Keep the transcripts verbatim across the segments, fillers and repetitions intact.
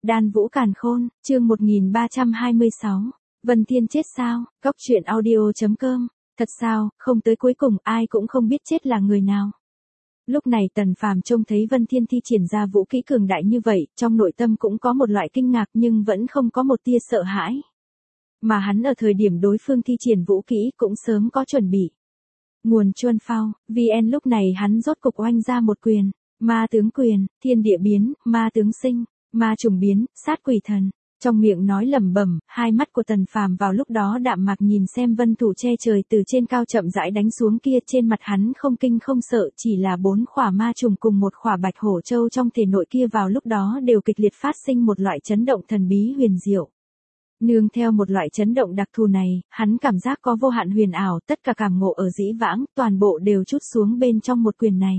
Đan Vũ Càn Khôn, chương một nghìn ba trăm hai mươi sáu. Vân Thiên chết sao? Cóc truyện audio chấm com. Thật sao, không tới cuối cùng ai cũng không biết chết là người nào. Lúc này Tần Phàm trông thấy Vân Thiên thi triển ra vũ kỹ cường đại như vậy, trong nội tâm cũng có một loại kinh ngạc nhưng vẫn không có một tia sợ hãi. Mà hắn ở thời điểm đối phương thi triển vũ kỹ cũng sớm có chuẩn bị. Nguồn Chuân Phao, vê en lúc này hắn rốt cục oanh ra một quyền, ma tướng quyền, thiên địa biến, ma tướng sinh, ma trùng biến, sát quỷ thần. Trong miệng nói lẩm bẩm, hai mắt của Tần Phàm vào lúc đó đạm mạc nhìn xem vân thủ che trời từ trên cao chậm rãi đánh xuống kia, trên mặt hắn không kinh không sợ, chỉ là bốn khỏa ma trùng cùng một khỏa bạch hổ châu trong thể nội kia vào lúc đó đều kịch liệt phát sinh một loại chấn động thần bí huyền diệu. Nương theo một loại chấn động đặc thù này, hắn cảm giác có vô hạn huyền ảo, tất cả cảm ngộ ở dĩ vãng, toàn bộ đều trút xuống bên trong một quyền này.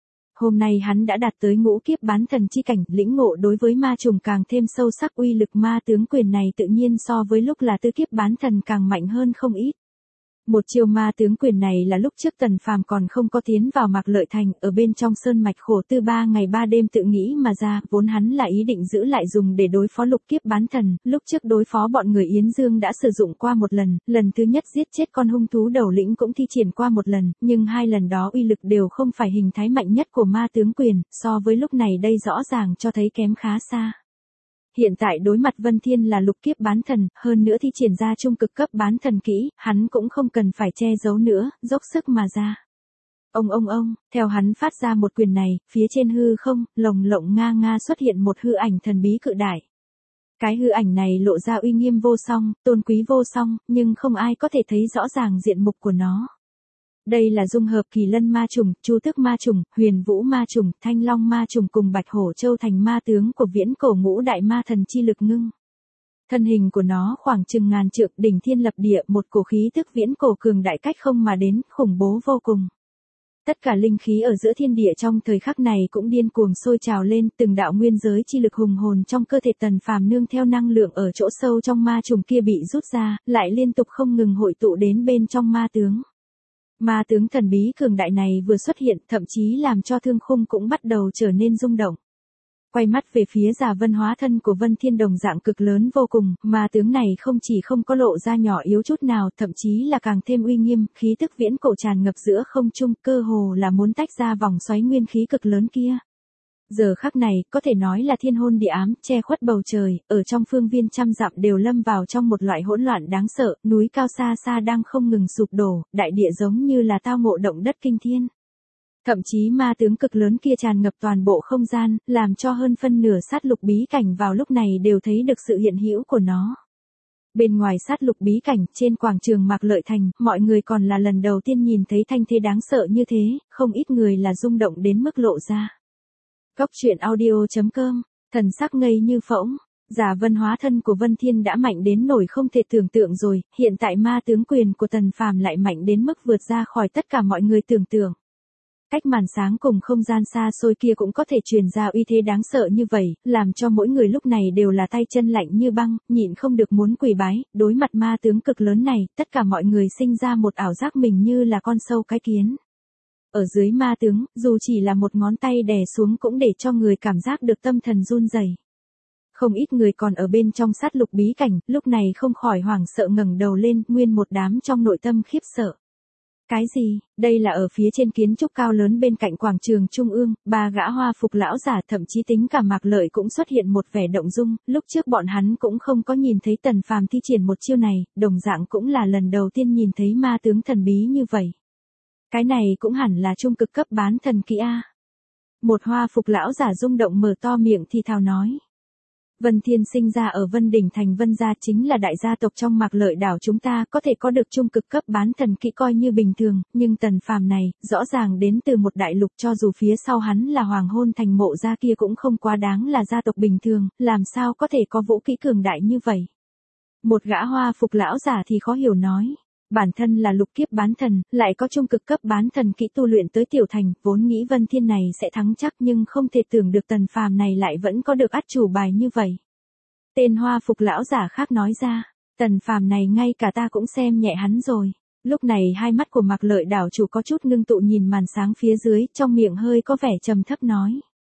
Hôm nay hắn đã đạt tới ngũ kiếp bán thần chi cảnh, lĩnh ngộ đối với ma trùng càng thêm sâu sắc, uy lực ma tướng quyền này tự nhiên so với lúc là tứ kiếp bán thần càng mạnh hơn không ít. Một chiêu ma tướng quyền này là lúc trước Tần Phàm còn không có tiến vào Mạc Lợi Thành, ở bên trong sơn mạch khổ tư ba ngày ba đêm tự nghĩ mà ra, vốn hắn là ý định giữ lại dùng để đối phó lục kiếp bán thần, lúc trước đối phó bọn người Yến Dương đã sử dụng qua một lần, lần thứ nhất giết chết con hung thú đầu lĩnh cũng thi triển qua một lần, nhưng hai lần đó uy lực đều không phải hình thái mạnh nhất của ma tướng quyền, so với lúc này đây rõ ràng cho thấy kém khá xa. Hiện tại đối mặt Vân Thiên là lục kiếp bán thần, hơn nữa thi triển ra trung cực cấp bán thần kỹ, hắn cũng không cần phải che giấu nữa, dốc sức mà ra. Ông ông ông, theo hắn phát ra một quyền này, phía trên hư không, lồng lộng nga nga xuất hiện một hư ảnh thần bí cự đại. Cái hư ảnh này lộ ra uy nghiêm vô song, tôn quý vô song, nhưng không ai có thể thấy rõ ràng diện mục của nó. Đây là dung hợp Kỳ Lân ma trùng, Chu Tước ma trùng, Huyền Vũ ma trùng, Thanh Long ma trùng cùng Bạch Hổ Châu thành ma tướng của viễn cổ ngũ đại ma thần chi lực ngưng. Thân hình của nó khoảng chừng ngàn trượng, đỉnh thiên lập địa, một cổ khí tức viễn cổ cường đại cách không mà đến, khủng bố vô cùng. Tất cả linh khí ở giữa thiên địa trong thời khắc này cũng điên cuồng sôi trào lên, từng đạo nguyên giới chi lực hùng hồn trong cơ thể Tần Phàm nương theo năng lượng ở chỗ sâu trong ma trùng kia bị rút ra, lại liên tục không ngừng hội tụ đến bên trong ma tướng. Ma tướng thần bí cường đại này vừa xuất hiện, thậm chí làm cho thương khung cũng bắt đầu trở nên rung động. Quay mắt về phía Giả Vân hóa thân của Vân Thiên đồng dạng cực lớn vô cùng, ma tướng này không chỉ không có lộ ra nhỏ yếu chút nào, thậm chí là càng thêm uy nghiêm, khí tức viễn cổ tràn ngập giữa không trung, cơ hồ là muốn tách ra vòng xoáy nguyên khí cực lớn kia. Giờ khắc này, có thể nói là thiên hôn địa ám, che khuất bầu trời, ở trong phương viên trăm dặm đều lâm vào trong một loại hỗn loạn đáng sợ, núi cao xa xa đang không ngừng sụp đổ, đại địa giống như là tao ngộ động đất kinh thiên. Thậm chí ma tướng cực lớn kia tràn ngập toàn bộ không gian, làm cho hơn phân nửa sát lục bí cảnh vào lúc này đều thấy được sự hiện hữu của nó. Bên ngoài sát lục bí cảnh, trên quảng trường Mạc Lợi Thành, mọi người còn là lần đầu tiên nhìn thấy thanh thế đáng sợ như thế, không ít người là rung động đến mức lộ ra. Cóc truyện audio chấm com, thần sắc ngây như phỗng, Giả Vân hóa thân của Vân Thiên đã mạnh đến nổi không thể tưởng tượng rồi, hiện tại ma tướng quyền của Tần Phàm lại mạnh đến mức vượt ra khỏi tất cả mọi người tưởng tượng. Cách màn sáng cùng không gian xa xôi kia cũng có thể truyền ra uy thế đáng sợ như vậy, làm cho mỗi người lúc này đều là tay chân lạnh như băng, nhịn không được muốn quỳ bái, đối mặt ma tướng cực lớn này, tất cả mọi người sinh ra một ảo giác mình như là con sâu cái kiến. Ở dưới ma tướng, dù chỉ là một ngón tay đè xuống cũng để cho người cảm giác được tâm thần run rẩy. Không ít người còn ở bên trong sát lục bí cảnh, lúc này không khỏi hoảng sợ ngẩng đầu lên, nguyên một đám trong nội tâm khiếp sợ. Cái gì? Đây là ở phía trên kiến trúc cao lớn bên cạnh quảng trường trung ương, ba gã hoa phục lão giả, thậm chí tính cả Mạc Lợi cũng xuất hiện một vẻ động dung, lúc trước bọn hắn cũng không có nhìn thấy Tần Phàm thi triển một chiêu này, đồng dạng cũng là lần đầu tiên nhìn thấy ma tướng thần bí như vậy. Cái này cũng hẳn là trung cực cấp bán thần kỹ a. Một hoa phục lão giả rung động mở to miệng thì thào nói. Vân Thiên sinh ra ở Vân Đỉnh Thành Vân gia, chính là đại gia tộc trong Mạc Lợi đảo chúng ta, có thể có được trung cực cấp bán thần kỹ coi như bình thường, nhưng Tần Phàm này, rõ ràng đến từ một đại lục, cho dù phía sau hắn là Hoàng Hôn Thành Mộ gia kia cũng không quá đáng là gia tộc bình thường, làm sao có thể có vũ kỹ cường đại như vậy. Một gã hoa phục lão giả thì khó hiểu nói. Bản thân là lục kiếp bán thần, lại có trung cực cấp bán thần kỹ tu luyện tới tiểu thành, vốn nghĩ Vân Thiên này sẽ thắng chắc nhưng không thể tưởng được Tần Phàm này lại vẫn có được át chủ bài như vậy. Tên hoa phục lão giả khác nói ra, Tần Phàm này ngay cả ta cũng xem nhẹ hắn rồi. Lúc này hai mắt của Mạc Lợi đảo chủ có chút ngưng tụ nhìn màn sáng phía dưới, trong miệng hơi có vẻ trầm thấp nói.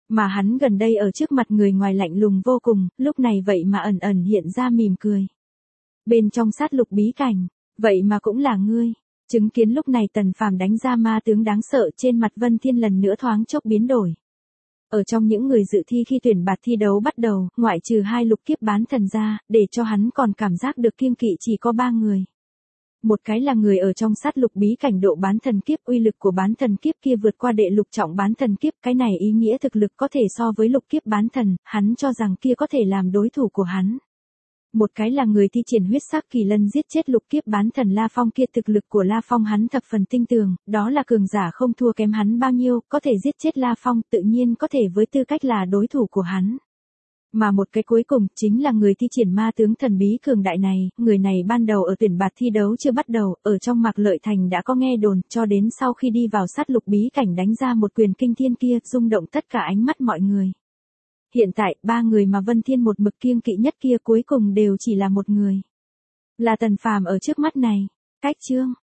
Mà hắn gần đây ở trước mặt người ngoài lạnh lùng vô cùng, lúc này vậy mà ẩn ẩn hiện ra mỉm cười. Bên trong sát lục bí cảnh, vậy mà cũng là ngươi. Chứng kiến lúc này Tần Phàm đánh ra ma tướng đáng sợ, trên mặt Vân Thiên lần nữa thoáng chốc biến đổi. Ở trong những người dự thi khi tuyển bạt thi đấu bắt đầu, ngoại trừ hai lục kiếp bán thần ra, để cho hắn còn cảm giác được kiêng kỵ chỉ có ba người. Một cái là người ở trong sát lục bí cảnh độ bán thần kiếp, uy lực của bán thần kiếp kia vượt qua đệ lục trọng bán thần kiếp, cái này ý nghĩa thực lực có thể so với lục kiếp bán thần, hắn cho rằng kia có thể làm đối thủ của hắn. Một cái là người thi triển huyết sắc kỳ lân giết chết lục kiếp bán thần La Phong kia, thực lực của La Phong hắn thập phần tinh tường, đó là cường giả không thua kém hắn bao nhiêu, có thể giết chết La Phong, tự nhiên có thể với tư cách là đối thủ của hắn. Mà một cái cuối cùng, chính là người thi triển ma tướng thần bí cường đại này, người này ban đầu ở tuyển bạt thi đấu chưa bắt đầu, ở trong Mạc Lợi Thành đã có nghe đồn, cho đến sau khi đi vào sát lục bí cảnh đánh ra một quyền kinh thiên kia, rung động tất cả ánh mắt mọi người. Hiện tại, ba người mà Vân Thiên một mực kiêng kỵ nhất kia cuối cùng đều chỉ là một người. Là Tần Phàm ở trước mắt này. Cách chương.